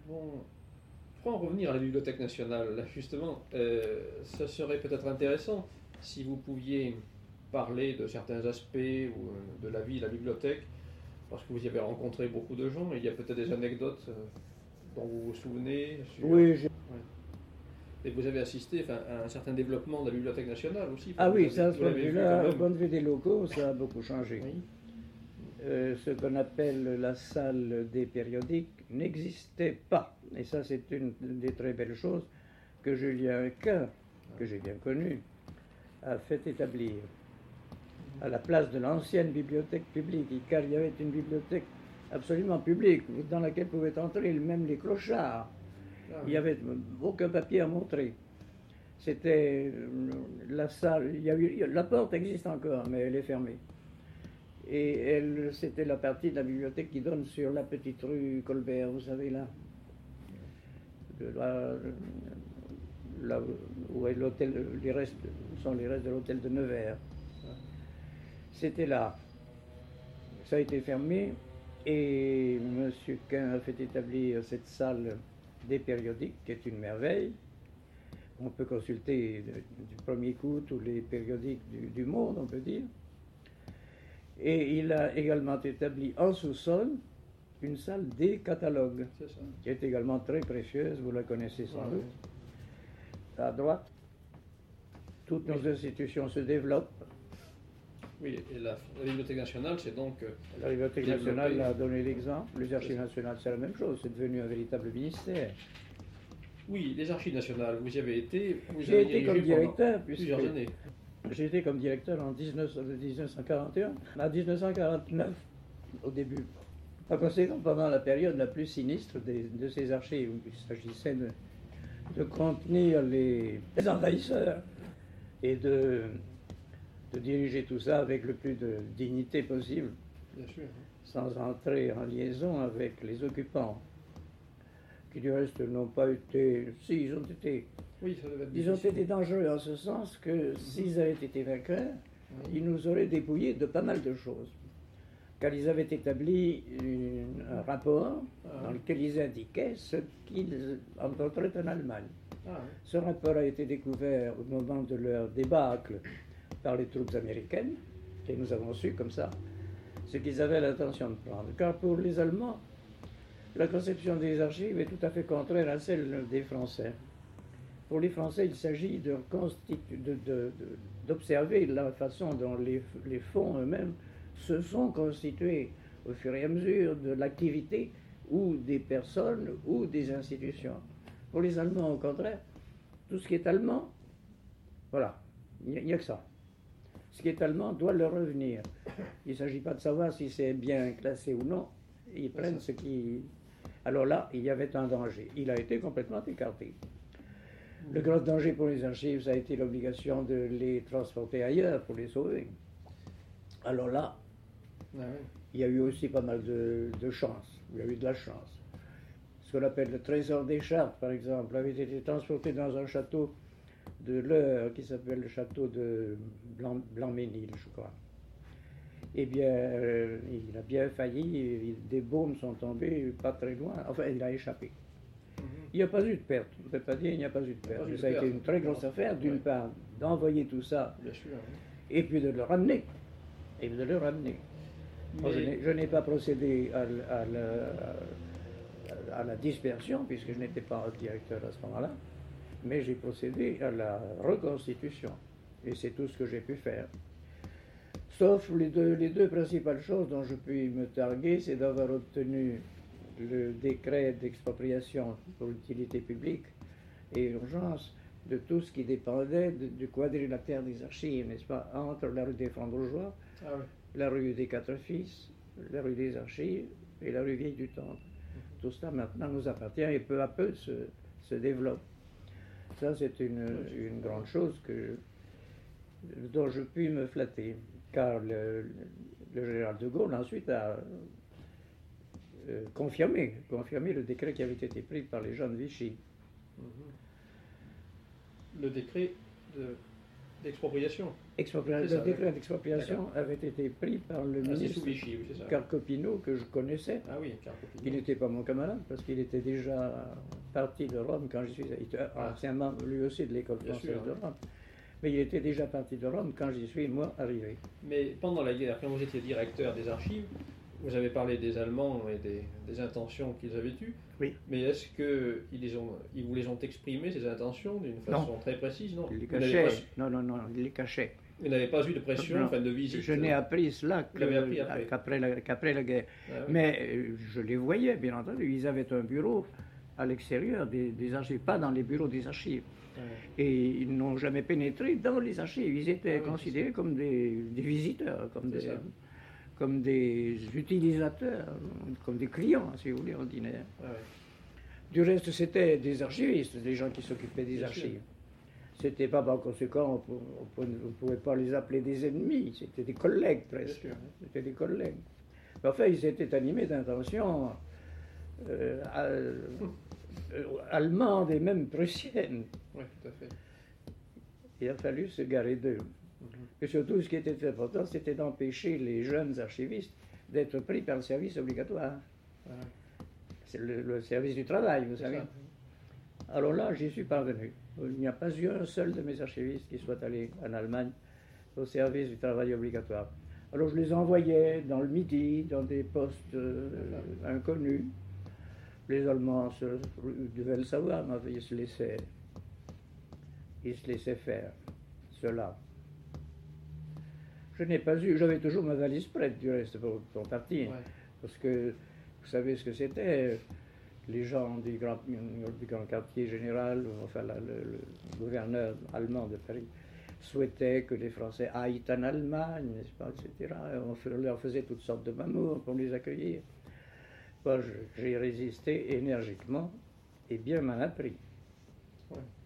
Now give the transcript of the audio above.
Bon, pour en revenir à la Bibliothèque nationale, là, justement, ça serait peut-être intéressant si vous pouviez parler de certains aspects ou de la vie de la bibliothèque, parce que vous y avez rencontré beaucoup de gens, et il y a peut-être des anecdotes dont vous vous souvenez sur... Oui, Ouais. Et vous avez assisté enfin, à un certain développement de la Bibliothèque nationale aussi. ah Vous oui, avez- ça, à ce vous point de l'avez vu vue-là, quand au même. point de vue des locaux, ça a beaucoup changé. Oui. Ce qu'on appelle la salle des périodiques n'existait pas. Et ça, c'est une des très belles choses que Julien Quint, que j'ai bien connu, a fait établir à la place de l'ancienne bibliothèque publique, car il y avait une bibliothèque absolument publique dans laquelle pouvaient entrer même les clochards. Ah, Il n'y avait aucun papier à montrer. C'était la salle, la porte existe encore, mais elle est fermée. Et c'était la partie de la bibliothèque qui donne sur la petite rue Colbert, vous savez là, là où est l'hôtel, les restes sont les restes de l'hôtel de Nevers. C'était là. Ça a été fermé et M. Quint a fait établir cette salle des périodiques qui est une merveille. On peut consulter du premier coup tous les périodiques du monde, on peut dire. Et il a également établi en sous-sol une salle des catalogues, qui est également très précieuse, vous la connaissez sans doute. À droite, toutes nos institutions se développent. Oui, et la Bibliothèque nationale, c'est donc... La Bibliothèque nationale a donné l'exemple. Les archives nationales, c'est la même chose, c'est devenu un véritable ministère. Oui, les archives nationales, vous y avez été... J'ai été comme directeur, plusieurs années. J'ai été comme directeur en 1941 à 1949, au début. Par conséquent, pendant la période la plus sinistre de ces archives, où il s'agissait de contenir les envahisseurs et de diriger tout ça avec le plus de dignité possible, bien sûr, sans entrer en liaison avec les occupants, qui du reste n'ont pas été... Si, ils ont été... Oui, ça devait être ils ont difficile. été dangereux en ce sens que s'ils avaient été vainqueurs, ils nous auraient dépouillés de pas mal de choses. Car ils avaient établi un rapport dans lequel ils indiquaient ce qu'ils rencontraient en Allemagne. Ce rapport a été découvert au moment de leur débâcle par les troupes américaines, et nous avons su comme ça ce qu'ils avaient l'intention de prendre. Car pour les Allemands, la conception des archives est tout à fait contraire à celle des Français. Pour les Français, il s'agit d'observer la façon dont les fonds eux-mêmes se sont constitués au fur et à mesure de l'activité ou des personnes ou des institutions. Pour les Allemands, au contraire, tout ce qui est allemand, voilà, il n'y a que ça. Ce qui est allemand doit leur revenir. Il ne s'agit pas de savoir si c'est bien classé ou non. Ils prennent ce qui... Alors là, il y avait un danger. Il a été complètement écarté. Le grand danger pour les archives, ça a été l'obligation de les transporter ailleurs pour les sauver. Alors là, il y a eu aussi pas mal de chance. Il y a eu de la chance. Ce qu'on appelle le trésor des chartes, par exemple, avait été transporté dans un château de l'Eure qui s'appelle le château de Blanc-Ménil, je crois. Eh bien, il a bien failli, des bombes sont tombées pas très loin, enfin, il a échappé. Il n'y a pas eu de perte, on ne peut pas dire qu'il n'y a pas eu de perte. Ça a été une très grosse affaire, d'une part, d'envoyer tout ça, et puis de le ramener. Et de le ramener. Mais... Je n'ai pas procédé à la dispersion, puisque je n'étais pas directeur à ce moment-là, mais j'ai procédé à la reconstitution. Et c'est tout ce que j'ai pu faire. Sauf les deux principales choses dont je puis me targuer, c'est d'avoir obtenu le décret d'expropriation pour l'utilité publique et urgence de tout ce qui dépendait du quadrilatère des archives, n'est-ce pas, entre la rue des Francs-Bourgeois, la rue des Quatre Fils, la rue des Archives et la rue Vieille du Temple. Tout cela maintenant nous appartient et peu à peu se développe. Ça, c'est une grande chose dont je puis me flatter, car le général de Gaulle ensuite a confirmé le décret qui avait été pris par les gens de Vichy. Le décret d'expropriation. Le décret d'expropriation avait été pris par le ministre sous Vichy, oui, c'est ça. Carcopino, que je connaissais. Ah oui, Carcopino. Il n'était pas mon camarade, parce qu'il était déjà parti de Rome quand j'y suis. Il était ancien membre, lui aussi, de l'école française de Rome. Mais il était déjà parti de Rome quand j'y suis, moi, arrivé. Mais pendant la guerre, quand vous étiez directeur des archives, vous avez parlé des Allemands et des intentions qu'ils avaient eues. Oui. Mais est-ce qu'ils vous les ont exprimées, ces intentions, d'une façon très précise? Non, ils les cachaient. Non, ils les cachaient. Vous n'avez pas eu de pression, enfin de visite? Je n'ai appris cela qu'après la guerre. Ah, oui. Mais je les voyais, bien entendu. Ils avaient un bureau à l'extérieur des archives, pas dans les bureaux des archives. Et ils n'ont jamais pénétré dans les archives. Ils étaient considérés comme des visiteurs, comme des utilisateurs, comme des clients, si vous voulez, ordinaires. Du reste, c'était des archivistes, des gens qui s'occupaient des archives. C'était pas par conséquent, on ne pouvait pas les appeler des ennemis, c'était des collègues presque. C'était des collègues. Mais enfin, ils étaient animés d'intentions allemandes et même prussiennes. Oui, tout à fait. Il a fallu se garer d'eux. Et surtout, ce qui était important, c'était d'empêcher les jeunes archivistes d'être pris par le service obligatoire. C'est le service du travail, vous savez. Alors là, j'y suis parvenu. Il n'y a pas eu un seul de mes archivistes qui soit allé en Allemagne au service du travail obligatoire. Alors je les envoyais dans le Midi, dans des postes inconnus. Les Allemands devaient le savoir, mais ils se laissaient faire cela. Je n'ai pas eu, j'avais toujours ma valise prête du reste pour partir, parce que vous savez ce que c'était, les gens du grand quartier général, enfin le gouverneur allemand de Paris, souhaitait que les Français aillent en Allemagne, n'est-ce pas, etc. On leur faisait toutes sortes de mamours pour les accueillir. Moi, j'ai résisté énergiquement et bien m'en a pris.